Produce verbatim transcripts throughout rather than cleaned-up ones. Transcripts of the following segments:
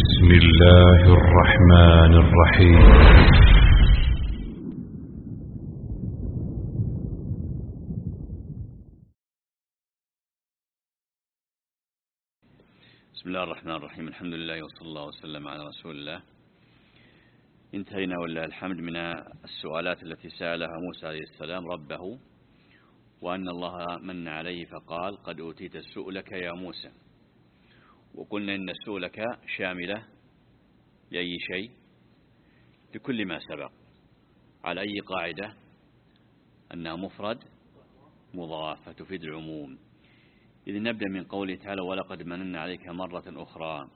بسم الله الرحمن الرحيم. بسم الله الرحمن الرحيم. الحمد لله وصلى الله وسلم على رسول الله. انتهينا ولله الحمد من السؤالات التي سألها موسى عليه السلام ربه، وأن الله من عليه فقال قد أوتيت سؤلك يا موسى. وقلنا إن سؤلك شاملة لأي شيء، لكل ما سبق، على أي قاعدة؟ أنها مفرد مضافة تفيد العموم. إذا نبدأ من قوله تعالى ولقد مننا عليك مرة أخرى.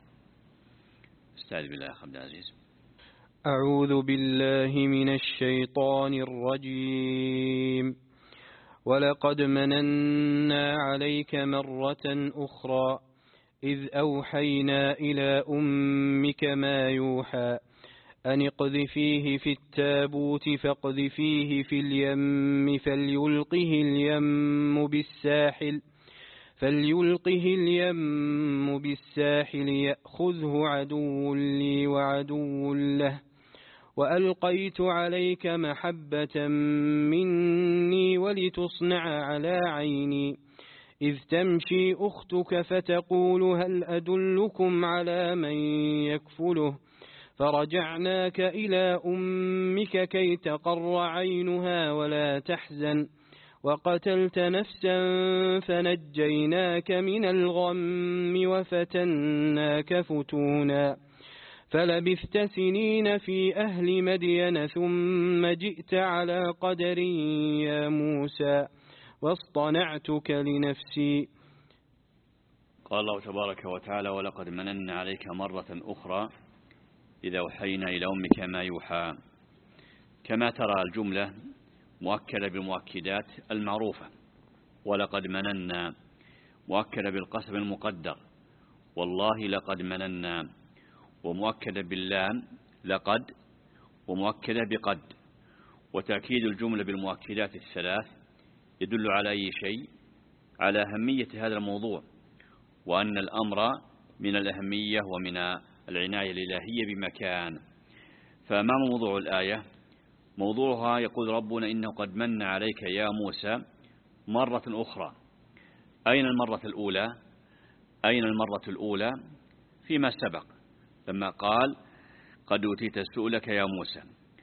استعذ بالله يا أخي عبد العزيز. أعوذ بالله من الشيطان الرجيم. ولقد مننا عليك مرة أخرى إذ أوحينا إلى أمك ما يوحى أن اقذفيه في التابوت فاقذفيه في اليم فليلقه اليم بالساحل فليلقه اليم بالساحل يأخذه عدو لي وعدو له وألقيت عليك محبة مني ولتصنع على عيني إذ تمشي أختك فتقول هل أدلكم على من يكفله فرجعناك إلى أمك كي تقر عينها ولا تحزن وقتلت نفسا فنجيناك من الغم وفتناك فتونا فلبثت سنين في أهل مدين ثم جئت على قدر يا موسى واصطنعتك لنفسي. قال الله تبارك وتعالى ولقد مننا عليك مرة أخرى إذا أوحينا إلى أمك ما يوحى. كما ترى الجملة مؤكدة بالمؤكدات المعروفة، ولقد مننا مؤكدة بالقسم المقدر والله لقد مننا، ومؤكدة باللام لقد، ومؤكدة بقد. وتأكيد الجملة بالمؤكدات الثلاث يدل على أي شيء؟ على أهمية هذا الموضوع، وأن الأمر من الأهمية ومن العناية الإلهية بمكان. فما موضوع الآية؟ موضوعها يقول ربنا إنه قد من عليك يا موسى مرة أخرى. أين المرة الأولى؟ أين المرة الأولى؟ فيما سبق لما قال قد أوتيت سؤلك يا موسى.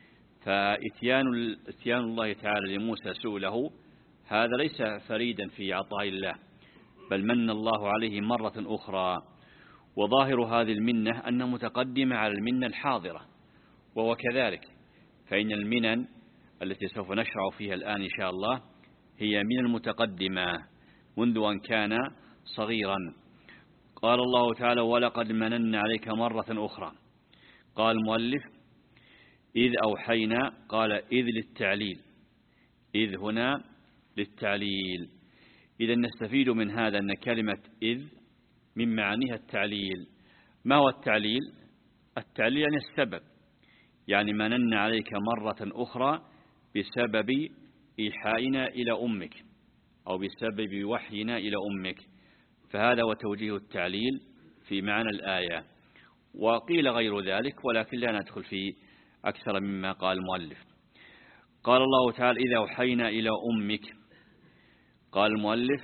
فإتيان إتيان الله تعالى لموسى سؤله هذا ليس فريدا في عطاء الله، بل من الله عليه مرة أخرى. وظاهر هذه المنة أنها متقدمة على المنة الحاضرة، وهو كذلك، فإن المنن التي سوف نشرع فيها الآن إن شاء الله هي من المتقدمة منذ أن كان صغيرا. قال الله تعالى ولقد مننا عليك مرة أخرى. قال المؤلف إذ أوحينا، قال إذ للتعليل، إذ هنا للتعليل. إذا نستفيد من هذا أن كلمة إذ من معانيها التعليل. ما هو التعليل؟ التعليل يعني السبب، يعني مننا عليك مرة أخرى بسبب إيحائنا إلى أمك أو بسبب وحينا إلى أمك. فهذا وتوجيه التعليل في معنى الآية. وقيل غير ذلك، ولكن لا ندخل في أكثر مما قال المؤلف. قال الله تعالى إذا أوحينا إلى أمك. قال المؤلف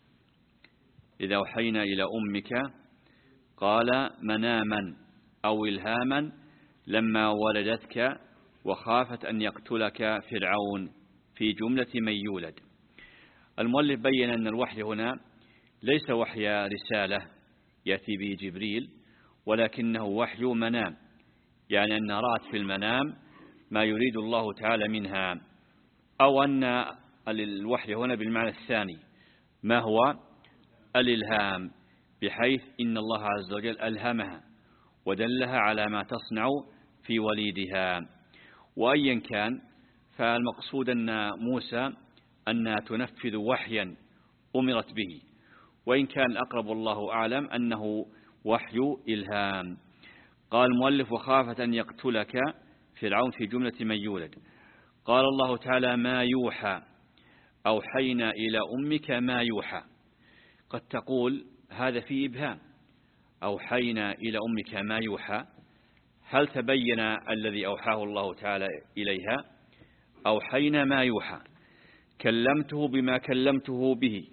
إذا أوحينا إلى أمك، قال مناما أو إلهاما لما ولدتك وخافت أن يقتلك فرعون في جملة من يولد. المؤلف بين أن الوحي هنا ليس وحي رسالة يأتي به جبريل، ولكنه وحي منام، يعني أن رأت في المنام ما يريد الله تعالى منها. أو أن الوحي هنا بالمعنى الثاني ما هو الإلهام، بحيث إن الله عز وجل ألهمها ودلها على ما تصنع في وليدها. وأيا كان فالمقصود أن موسى أنها تنفذ وحيا أمرت به، وإن كان أقرب الله أعلم أنه وحي إلهام. قال المؤلف وخافت أن يقتلك فرعون في جملة من يولد. قال الله تعالى ما يوحى أوحينا إلى أمك ما يوحى. قد تقول هذا في إبهام، أوحينا إلى أمك ما يوحى، هل تبين الذي أوحاه الله تعالى إليها؟ أوحينا ما يوحى، كلمته بما كلمته به،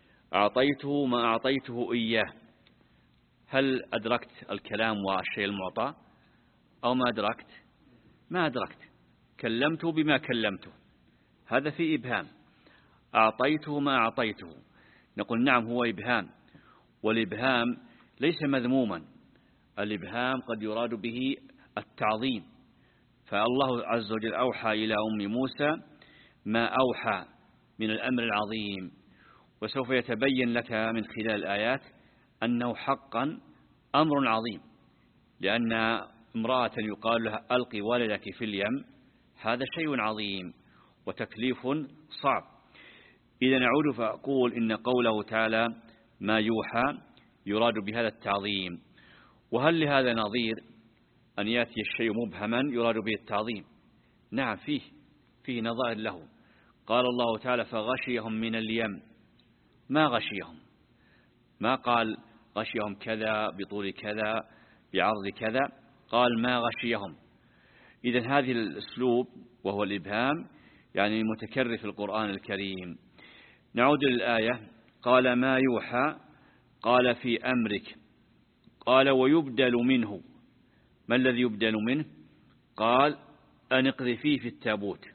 أعطيته ما أعطيته إياه. هل أدركت الكلام والشيء المعطى أو ما أدركت؟ ما أدركت. كلمته بما كلمته، هذا في إبهام. أعطيته ما أعطيته، نقول نعم هو إبهام، والإبهام ليس مذموما. الإبهام قد يراد به التعظيم، فالله عز وجل أوحى إلى أم موسى ما أوحى من الأمر العظيم، وسوف يتبين لك من خلال الآيات أنه حقا أمر عظيم، لأن امرأة يقال لها ألقي ولدك في اليم، هذا شيء عظيم وتكليف صعب. إذا نعود فأقول إن قوله تعالى ما يوحى يراد بهذا التعظيم. وهل لهذا نظير أن يأتي الشيء مبهما يراد به التعظيم؟ نعم، فيه فيه نظائر له. قال الله تعالى فغشيهم من اليم، ما غشيهم، ما قال غشيهم كذا بطول كذا بعرض كذا، قال ما غشيهم. إذن هذه الأسلوب وهو الإبهام يعني متكرر في القرآن الكريم. نعود للآية. قال ما يوحى، قال في أمرك، قال ويبدل منه. ما الذي يبدل منه؟ قال أن اقذفيه في التابوت،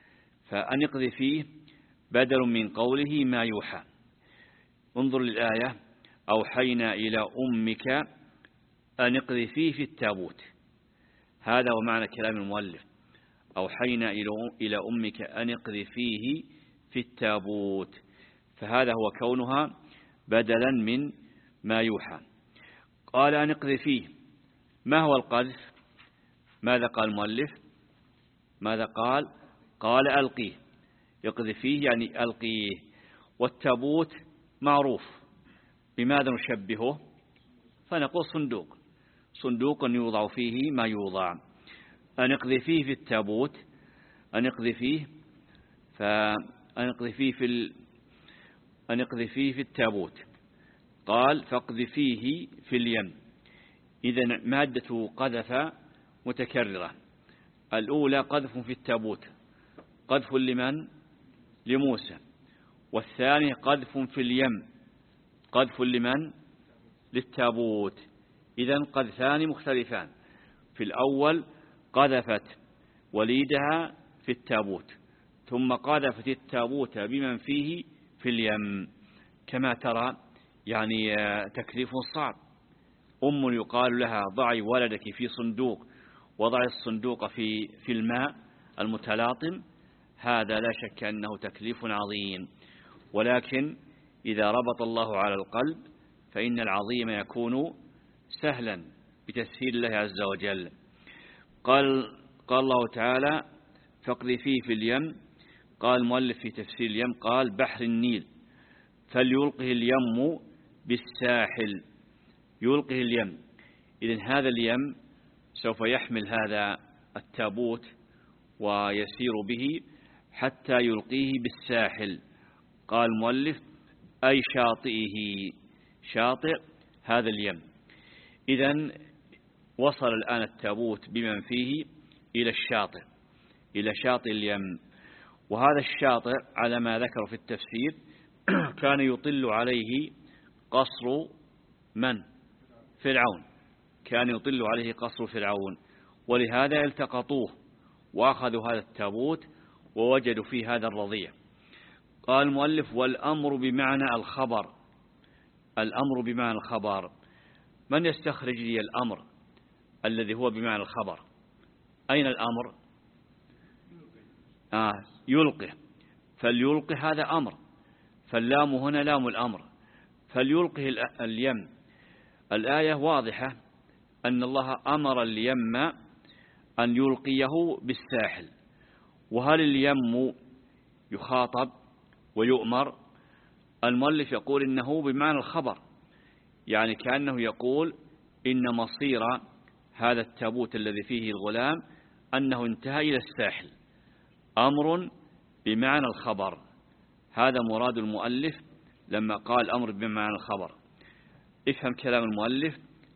فأن اقذفيه بدل من قوله ما يوحى. انظر للآية. أوحينا إلى أمك أن اقذفيه في التابوت، هذا هو معنى كلام المؤلف. أوحينا إلى أمك أن اقذفيه في التابوت، فهذا هو كونها بدلا من ما يوحى. قال أن اقذفيه، ما هو القذف؟ ماذا قال المؤلف؟ ماذا قال؟ قال ألقيه. يقذفيه يعني ألقيه. والتابوت معروف، بماذا نشبهه؟ فنقول صندوق، صندوق يوضع فيه ما يوضع. أن اقذفيه في التابوت، أن اقذفيه فأن اقذفيه في ال... أن اقذفيه في التابوت. قال فاقذفيه في اليم. إذن مادة قذف متكررة. الأولى قذف في التابوت، قذف لمن؟ لموسى. والثاني قذف في اليم، قذف لمن؟ للتابوت. إذن قذفان مختلفان. في الأول قذفت وليدها في التابوت، ثم قذفت التابوت بمن فيه في اليم. كما ترى يعني تكليف صعب. أم يقال لها ضعي ولدك في صندوق، وضعي الصندوق في في الماء المتلاطم، هذا لا شك أنه تكليف عظيم. ولكن إذا ربط الله على القلب فإن العظيم يكون سهلا بتسهيل الله عز وجل. قال قال الله تعالى فاقذفيه في اليم. قال المؤلف في تفسير اليم قال بحر النيل، فليلقه اليم بالساحل. يلقه اليم، إذن هذا اليم سوف يحمل هذا التابوت ويسير به حتى يلقيه بالساحل. قال المؤلف أي شاطئه، شاطئ هذا اليم. إذن وصل الآن التابوت بمن فيه إلى الشاطئ، إلى شاطئ اليم. وهذا الشاطئ على ما ذكر في التفسير كان يطل عليه قصر من؟ فرعون. كان يطل عليه قصر فرعون، ولهذا التقطوه وأخذوا هذا التابوت ووجدوا فيه هذا الرضيع. قال المؤلف والأمر بمعنى الخبر. الأمر بمعنى الخبر. من يستخرج لي الأمر الذي هو بمعنى الخبر؟ أين الأمر؟ آه يلقه. فليلقه هذا أمر، فاللام هنا لام الأمر. فليلقه اليم. الآية واضحة أن الله أمر اليم أن يلقيه بالساحل. وهل اليم يخاطب ويؤمر؟ المؤلف يقول إنه بمعنى الخبر، يعني كأنه يقول إن مصير هذا التابوت الذي فيه الغلام أنه انتهى إلى الساحل. أمر بمعنى الخبر، هذا مراد المؤلف لما قال أمر بمعنى الخبر. افهم كلام المؤلف.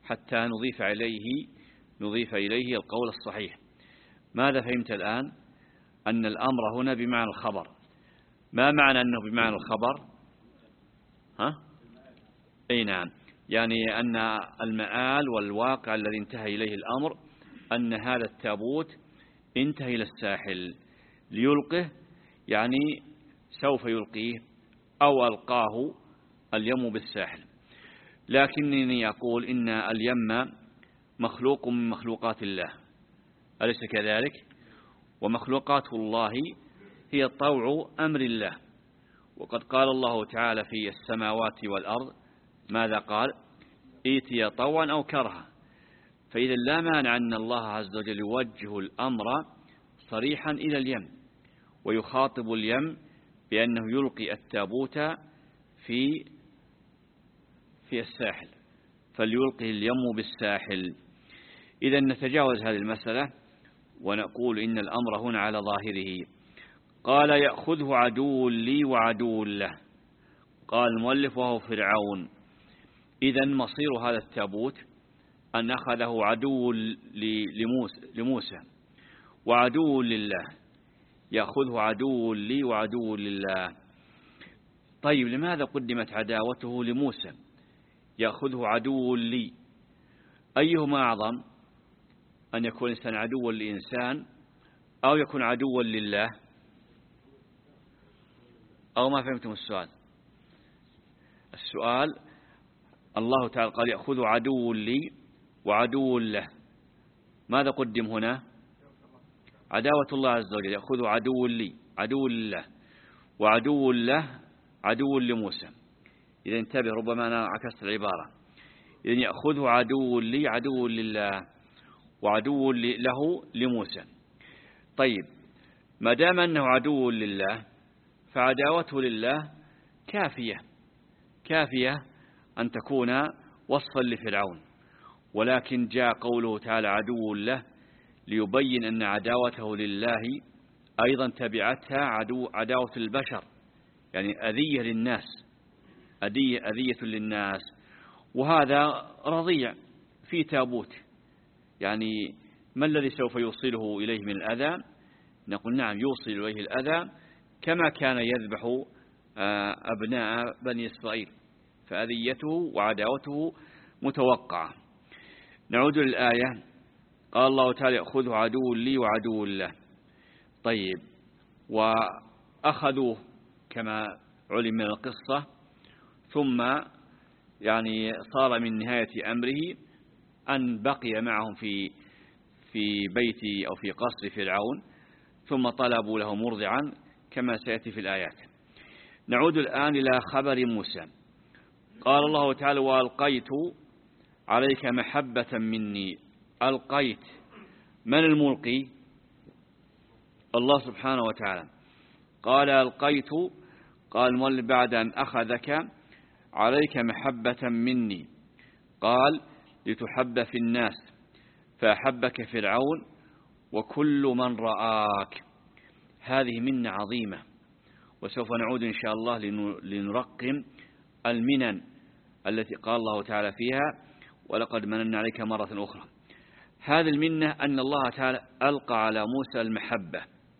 حتى نضيف إليه نضيف إليه القول الصحيح. ماذا فهمت الآن؟ أن الأمر هنا بمعنى الخبر. ما معنى أنه بمعنى الخبر؟ ها؟ أي نعم، يعني أن المآل والواقع الذي انتهى إليه الأمر أن هذا التابوت انتهى إلى الساحل ليلقه، يعني سوف يلقيه أو ألقاه اليم بالساحل. لكنني أقول إن اليم مخلوق من مخلوقات الله، أليس كذلك؟ ومخلوقات الله هي طوع أمر الله، وقد قال الله تعالى في السماوات والأرض ماذا قال؟ ائتيا طوعا أو كرها. فإذا لا مانع أن الله عز وجل يوجه الأمر صريحا إلى اليم، ويخاطب اليم بأنه يلقي التابوت في في الساحل، فليلقي اليم بالساحل. إذا نتجاوز هذه المسألة ونقول إن الأمر هنا على ظاهره. قال يأخذه عدو لي وعدو له. قال المؤلف وهو فرعون. إذا مصير هذا التابوت أن أخذه عدو لموسى وعدو لله، يأخذه عدو لي وعدو لله. طيب لماذا قدمت عداوته لموسى؟ يأخذه عدو لي، أيهما أعظم؟ أن يكون إنسان عدوا لإنسان أو يكون عدوا لله؟ أو ما فهمتم السؤال؟ السؤال الله تعالى قال يأخذ عدو لي وعدو له، ماذا قدم هنا؟ عداوة الله عز وجل، يأخذ عدو لي عدو لله وعدو له عدو لموسى. إذا انتبه، ربما أنا عكست العبارة. إذا يأخذه عدو لي عدو لله وعدو له لموسى. طيب ما دام أنه عدو لله فعداوته لله كافية كافية أن تكون وصفا لفرعون، ولكن جاء قوله تعالى عدو له ليبين أن عداوته لله أيضا تبعتها عدو عداوة البشر، يعني أذية للناس، أذية, أذية للناس. وهذا رضيع في تابوت، يعني ما الذي سوف يوصله إليه من الأذى؟ نقول نعم يوصل إليه الأذى كما كان يذبح أبناء بني إسرائيل، فأذيته وعداوته متوقعة. نعود للآية. قال الله تعالى يأخذه عدو لي وعدو له. طيب وأخذوه كما علم من القصة، ثم يعني صار من نهاية أمره أن بقي معهم في في بيت أو في قصر فرعون، ثم طلبوا له مرضعا كما سيأتي في الآيات. نعود الآن إلى خبر موسى. قال الله تعالى وألقيت عليك محبة مني. ألقيت، من الملقي؟ الله سبحانه وتعالى. قال ألقيت، قال المؤلف بعد أن أخذك عليك محبة مني، قال لتحب في الناس فأحبك فرعون وكل من رآك. هذه منة عظيمة، وسوف نعود إن شاء الله لنرقم المنن التي قال الله تعالى فيها ولقد مننا عليك مرة أخرى. هذه المنة أن الله تعالى ألقى على موسى المحبة.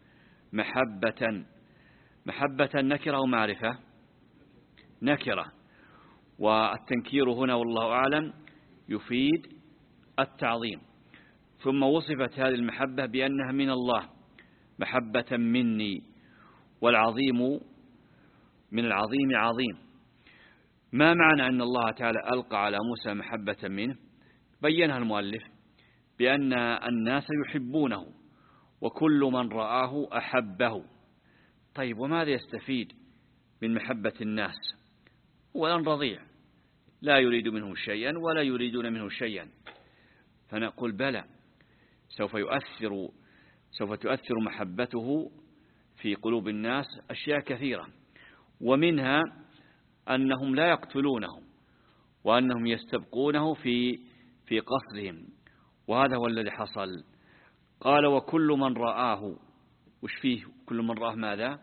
محبة محبة نكرة ومعرفة؟ نكرة، والتنكير هنا والله أعلم يفيد التعظيم. ثم وصفت هذه المحبة بأنها من الله، محبة مني، والعظيم من العظيم عظيم. ما معنى أن الله تعالى ألقى على موسى محبة منه؟ بينها المؤلف بأن الناس يحبونه وكل من رآه أحبه. طيب وماذا يستفيد من محبة الناس؟ ولن رضيع لا يريد منهم شيئا ولا يريدون منه شيئا. فنقول بلى، سوف يؤثر سوف تؤثر محبته في قلوب الناس أشياء كثيرة، ومنها أنهم لا يقتلونه وأنهم يستبقونه في في قصرهم، وهذا هو الذي حصل. قال وكل من رآه، وش فيه كل من رآه ماذا؟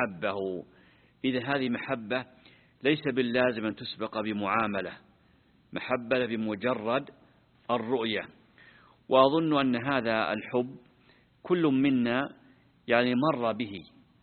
أحبه. إذا هذه محبة ليس باللازم أن تسبق بمعاملة، محبة بمجرد الرؤية. وأظن أن هذا الحب كل منا يعني مر به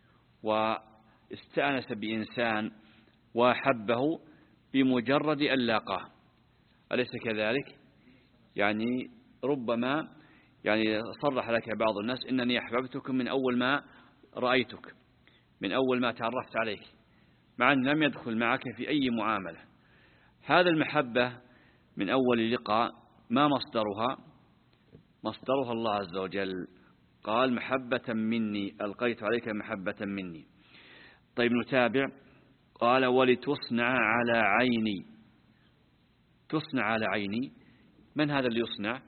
واستأنس بإنسان وحبه بمجرد أن لاقاه، أليس كذلك؟ يعني ربما يعني صرح لك بعض الناس إنني أحببتك من أول ما رأيتك، من أول ما تعرفت عليك، مع أن لم يدخل معك في أي معاملة. هذا المحبة من أول لقاء ما مصدرها؟ مصدرها الله عز وجل، قال محبة مني ألقيت عليك محبة مني. طيب نتابع، قال ولتصنع على عيني. تصنع على عيني، من هذا اللي يصنع؟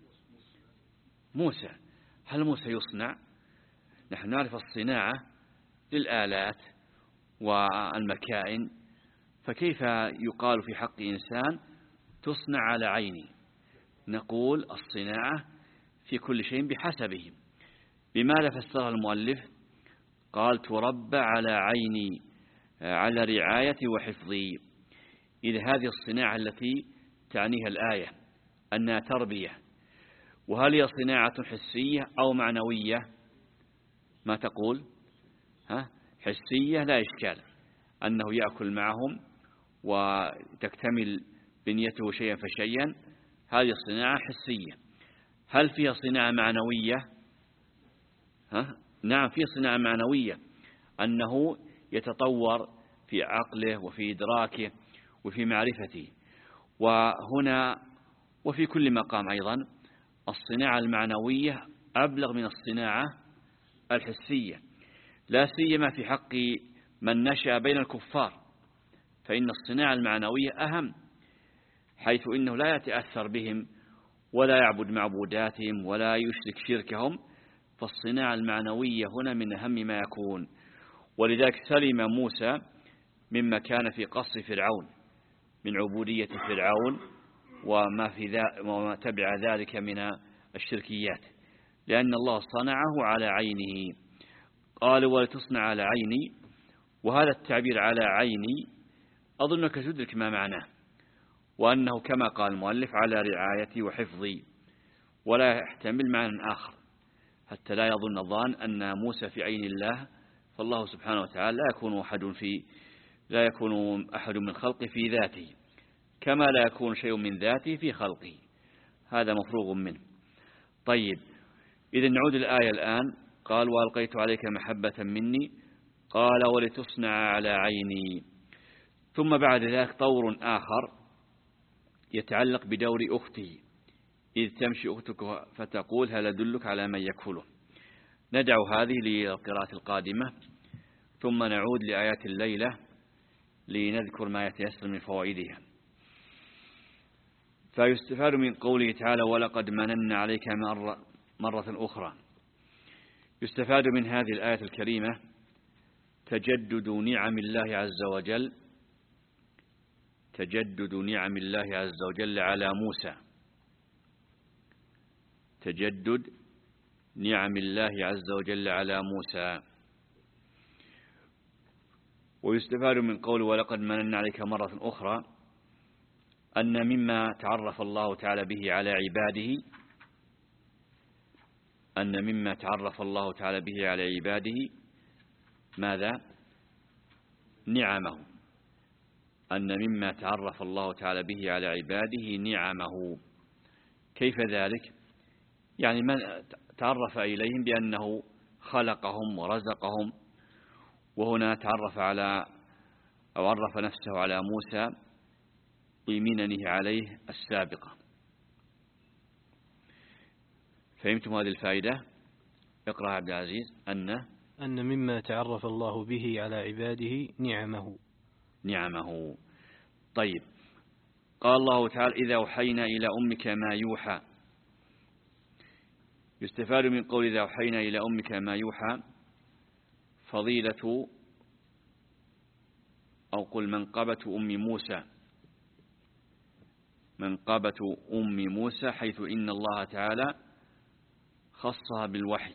موسى. هل موسى يصنع؟ نحن نعرف الصناعة للآلات والمكائن، فكيف يقال في حق إنسان تصنع على عيني؟ نقول الصناعة في كل شيء بحسبه. بماذا فسرها المؤلف؟ قال تربى على عيني على رعاية وحفظي. إذا هذه الصناعة التي تعنيها الآية أنها تربية، وهل هي صناعة حسية أو معنوية؟ ما تقول؟ ها؟ حسية لا إشكال، أنه يأكل معهم وتكتمل بنيته شيئا فشيئا، هذه الصناعة حسية. هل فيها صناعة معنوية؟ ها؟ نعم، فيها صناعة معنوية، أنه يتطور في عقله وفي إدراكه وفي معرفته. وهنا وفي كل مقام أيضا الصناعة المعنوية أبلغ من الصناعة الحسية، لا سيما في حق من نشأ بين الكفار، فإن الصناعة المعنوية أهم، حيث إنه لا يتأثر بهم ولا يعبد معبوداتهم ولا يشرك شركهم، فالصناعة المعنوية هنا من أهم ما يكون. ولذلك سلم موسى مما كان في قصر فرعون من عبودية فرعون وما, في ذا وما تبع ذلك من الشركيات، لأن الله صنعه على عينه. قال ولتصنع على عيني، وهذا التعبير على عيني أظنك تدرك ما معناه، وأنه كما قال المؤلف على رعايتي وحفظي، ولا يحتمل معنى آخر، حتى لا يظن الظان أن موسى في عين الله، فالله سبحانه وتعالى لا يكون أحد في لا يكون أحد من خلقه في ذاته، كما لا يكون شيء من ذاته في خلقه، هذا مفروغ منه. طيب إذا نعود الآية الآن، قال وألقيت عليك محبة مني، قال ولتصنع على عيني. ثم بعد ذلك طور آخر يتعلق بدور أخته، إذ تمشي أختك فتقول هل أدلك على من يكفله. ندع هذه للقراءة القادمة، ثم نعود لآيات الليلة لنذكر ما يتيسر من فوائدها. فيستفاد من قوله تعالى ولقد مننا عليك مرة, مرة أخرى، يستفاد من هذه الآية الكريمة تجدد نعم الله عز وجل تجدد نعم الله عز وجل على موسى تجدد نعم الله عز وجل على موسى. ويستفاد من قول ولقد مننا عليك مرة أخرى أن مما تعرف الله تعالى به على عباده أن مما تعرف الله تعالى به على عباده ماذا؟ نعمه. أن مما تعرف الله تعالى به على عباده نعمه. كيف ذلك؟ يعني من تعرف إليهم بأنه خلقهم ورزقهم، وهنا تعرف على أو عرف نفسه على موسى بمننه عليه السابقة. فهمتم هذه الفائدة؟ اقرأ عبد العزيز. أن أن مما تعرف الله به على عباده نعمه نعمه. طيب قال الله تعالى إذا أوحينا إلى أمك ما يوحى. يستفاد من قول إذا أوحينا إلى أمك ما يوحى فضيلة أو قل منقبة أم موسى منقبة أم موسى، حيث إن الله تعالى خصها بالوحي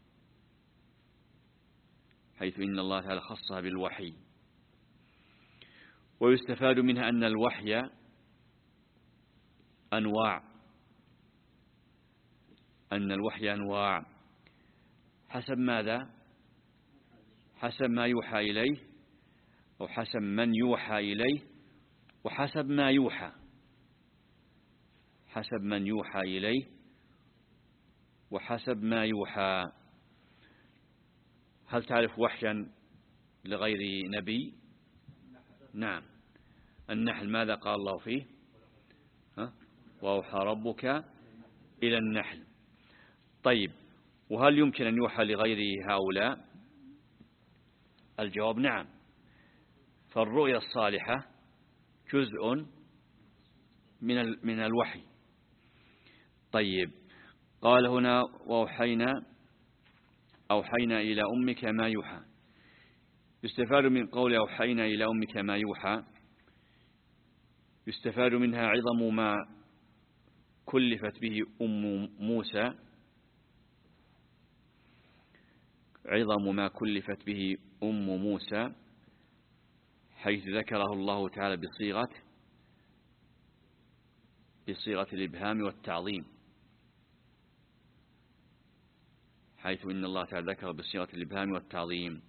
حيث إن الله تعالى خصها بالوحي. ويستفاد منها أن الوحي أنواع، أن الوحي أنواع حسب ماذا؟ حسب ما يوحى إليه، أو حسب من يوحى إليه، وحسب ما يوحى، حسب من يوحى إليه وحسب ما يوحى. هل تعرف وحيا لغير نبي؟ نعم. النحل ماذا قال الله فيه؟ ها؟ وأوحى ربك إلى النحل. طيب، وهل يمكن أن يوحى لغير هؤلاء؟ الجواب نعم. فالرؤيا الصالحة جزء من من الوحي. طيب، قال هنا وأوحينا أوحينا إلى أمك ما يوحى. يستفاد من قول أوحينا إلى أمك ما يوحى، يستفاد منها عظم ما كلفت به أم موسى، عظم ما كلفت به أم موسى، حيث ذكره الله تعالى بصيغة بصيغة الإبهام والتعظيم، حيث إن الله تعالى ذكر بصيغة الإبهام والتعظيم.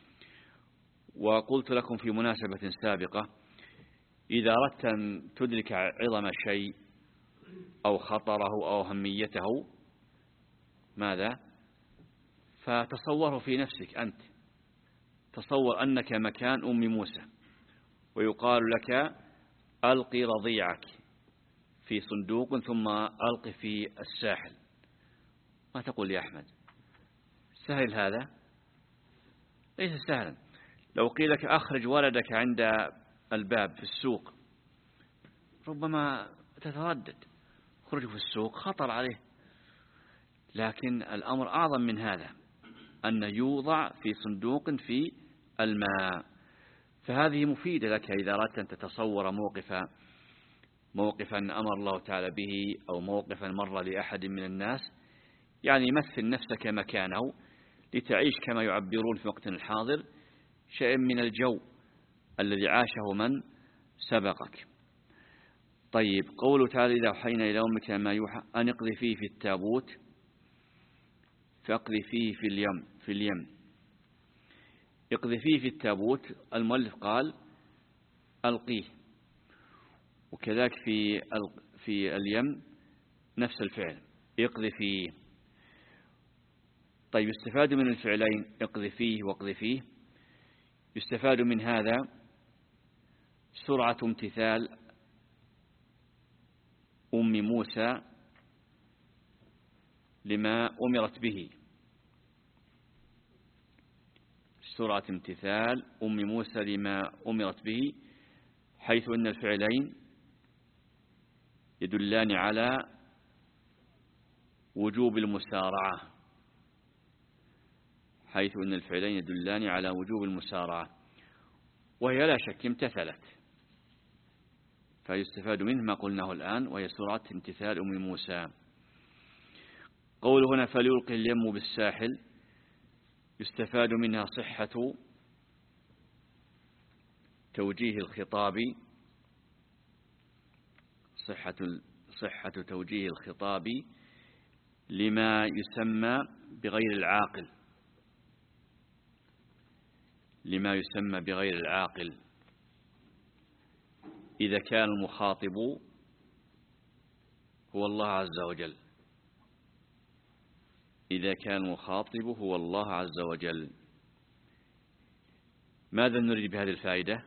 وقلت لكم في مناسبة سابقة، إذا أردت أن تدرك عظم شيء أو خطره أو أهميته ماذا؟ فتصوره في نفسك أنت. تصور أنك مكان أم موسى ويقال لك ألقي رضيعك في صندوق ثم ألقي في الساحل، ما تقول يا أحمد؟ سهل هذا؟ ليس سهلا. لو قيل لك أخرج ولدك عند الباب في السوق ربما تتردد، خرج في السوق خطر عليه. لكن الأمر أعظم من هذا، أن يوضع في صندوق في الماء. فهذه مفيدة لك إذا أردت أن تتصور موقفا موقفا أمر الله تعالى به، أو موقفا مر لأحد من الناس، يعني مثل نفسك مكانه لتعيش كما يعبرون في وقتنا الحاضر شيء من الجو الذي عاشه من سبقك. طيب، قوله تعالى إذا أوحينا إلى أمك ما يوحى أن اقذفيه فيه في التابوت فاقذفيه فيه في اليم في اليم اقذفيه فيه في التابوت. المؤلف قال ألقيه، وكذلك في في اليم نفس الفعل اقذفيه. طيب، يستفاد من الفعلين اقذفيه واقذفيه، يستفاد من هذا سرعة امتثال أم موسى لما أمرت به، سرعة امتثال أم موسى لما أمرت به، حيث أن الفعلين يدلان على وجوب المسارعة حيث أن الفعلين يدلان على وجوب المسارعة وهي لا شك امتثلت، فيستفاد منه ما قلناه الآن، وهي سرعة امتثال أم موسى. قوله هنا فليلقي اليم بالساحل، يستفاد منها صحة توجيه الخطاب صحة صحة توجيه الخطاب لما يسمى بغير العاقل لما يسمى بغير العاقل إذا كان المخاطب هو الله عز وجل إذا كان المخاطب هو الله عز وجل. ماذا نريد بهذه الفائدة؟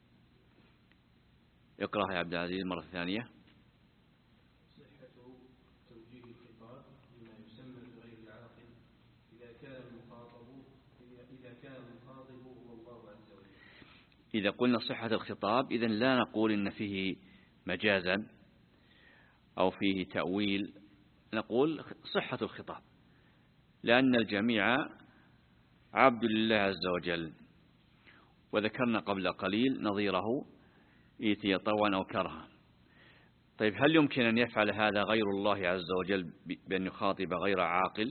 اقرأها يا عبد العزيز مرة ثانية. صحة توجيه الخطاب لما يسمى بغير العاقل إذا كان المخاطب إذا كان المخاطب هو الله عز وجل. إذا قلنا صحة الخطاب إذن لا نقول إن فيه مجازا أو فيه تأويل، نقول صحة الخطاب، لأن الجميع عبد لله عز وجل. وذكرنا قبل قليل نظيره إيتي طوعا أو كرها. طيب، هل يمكن أن يفعل هذا غير الله عز وجل بأن يخاطب غير عاقل؟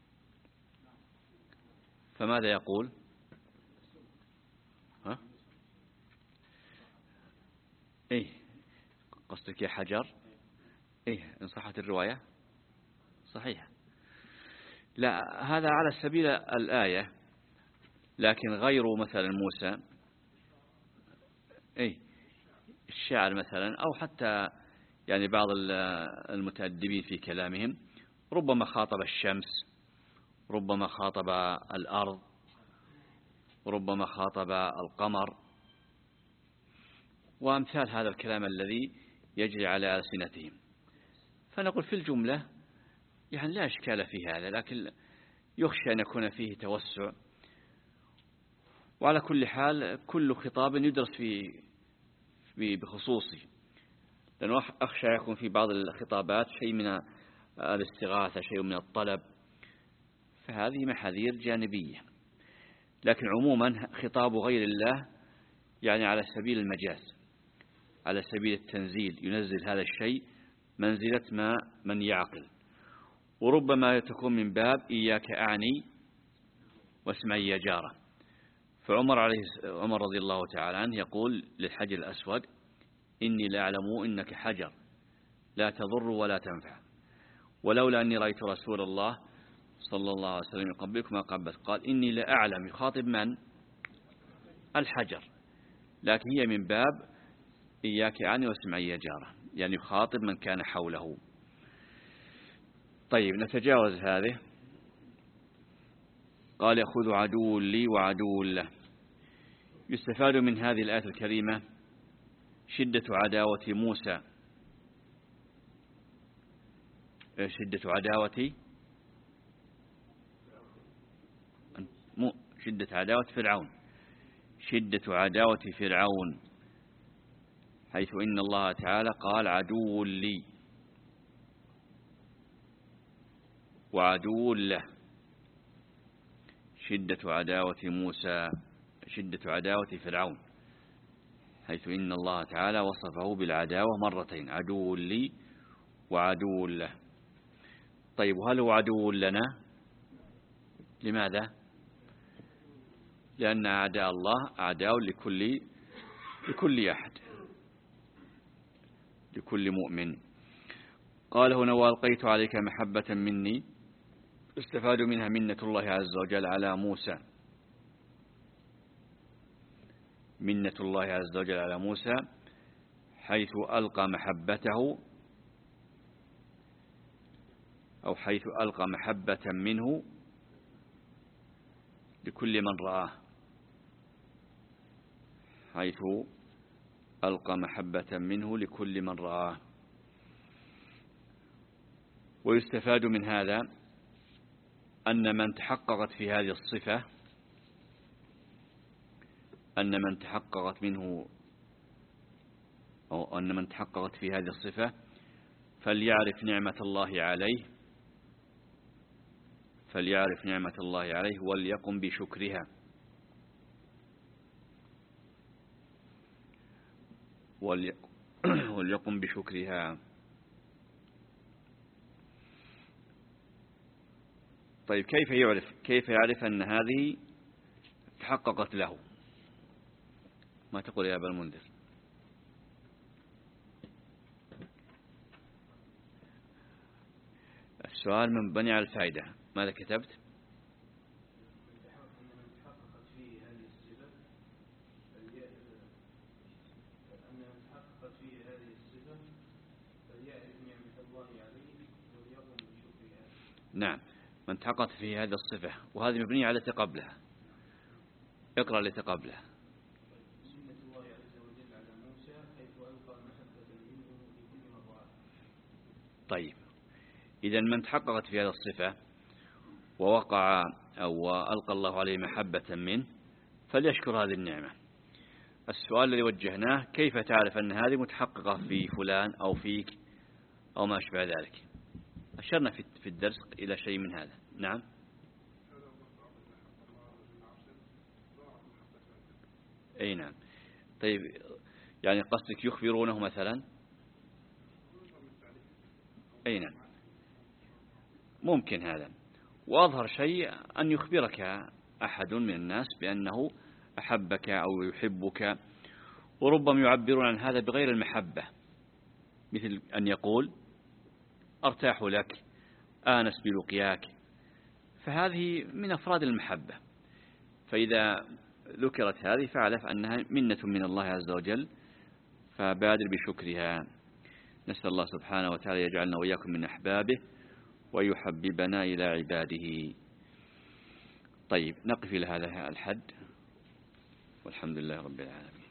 فماذا يقول؟ ها؟ إيه قصدك يا حجر؟ إيه إن صحت الرواية صحيح. لا هذا على سبيل الآية، لكن غير مثلا موسى إيه الشاعر مثلا، أو حتى يعني بعض المتأدبين في كلامهم ربما خاطب الشمس، ربما خاطب الأرض، ربما خاطب القمر، وأمثال هذا الكلام الذي يجري على ألسنتهم. فنقول في الجملة يعني لا إشكال في هذا، لكن يخشى أن يكون فيه توسع. وعلى كل حال كل خطاب يدرس في بخصوصه، لأنه أخشى يكون في بعض الخطابات شيء من الاستغاثة، شيء من الطلب، فهذه محاذير جانبية. لكن عموما خطاب غير الله يعني على سبيل المجاز، على سبيل التنزيل، ينزل هذا الشيء منزلة ما من يعقل. وربما تكون من باب إياك أعني واسمعي يا جارة. فعمر عليه عمر رضي الله تعالى عنه يقول للحجر الأسود: إني لأعلم إنك حجر لا تضر ولا تنفع، ولولا أني رأيت رسول الله صلى الله عليه وسلم يقبلك ما قبلت. قال إني لأعلم، يخاطب من؟ الحجر، لكن هي من باب إياك أعني واسمعي يا جارة، يعني يخاطب من كان حوله. طيب نتجاوز هذه. قال يأخذ عدو لي وعدو له. يستفاد من هذه الآية الكريمة شدة عداوة موسى، شدة عداوة شدة عداوة فرعون، شدة عداوة فرعون، حيث إن الله تعالى قال عدو لي وعدو له. شدة عداوة موسى، شدة عداوة فرعون، حيث إن الله تعالى وصفه بالعداوة مرتين، عدو لي وعدو له. طيب وهل هو عدو لنا؟ لماذا؟ لأن أعداء الله أعداء لكل لكل أحد، لكل مؤمن. قال هنا: وألقيت عليك محبة مني. استفاد منها منة الله عز وجل على موسى، منة الله عز وجل على موسى، حيث ألقى محبته، أو حيث ألقى محبة منه لكل من رآه، حيث ألقى محبة منه لكل من رآه. ويستفاد من هذا أن من تحققت في هذه الصفة، أن من تحققت منه أو أن من تحققت في هذه الصفة فليعرف نعمة الله عليه، فليعرف نعمة الله عليه وليقم بشكرها، وليقم بشكرها. طيب كيف يعرف كيف يعرف أن هذه تحققت له؟ ما تقول يا أبا المنذر؟ السؤال من بني على الفائدة. ماذا كتبت؟ نعم، من تحققت في هذه الصفة، وهذه مبنية على قبلها. اقرأ التي قبلها. طيب إذا من تحققت في هذه الصفة ووقع أو ألقى الله عليه محبة منه فليشكر هذه النعمة. السؤال الذي وجهناه: كيف تعرف أن هذه متحققة في فلان أو فيك أو ما أشبه ذلك؟ أشرنا في الدرس إلى شيء من هذا. نعم. أي نعم. طيب يعني قصدك يخبرونه مثلا؟ أي نعم، ممكن هذا. وأظهر شيء أن يخبرك أحد من الناس بأنه أحبك أو يحبك، وربما يعبرون عن هذا بغير المحبة، مثل أن يقول أرتاح لك، آنس بلقياك، فهذه من أفراد المحبة. فإذا ذكرت هذه فاعرف أنها منة من الله عز وجل، فبادر بشكرها. نسأل الله سبحانه وتعالى يجعلنا وإياكم من أحبابه ويحببنا إلى عباده. طيب، نقف إلى هذا الحد، والحمد لله رب العالمين.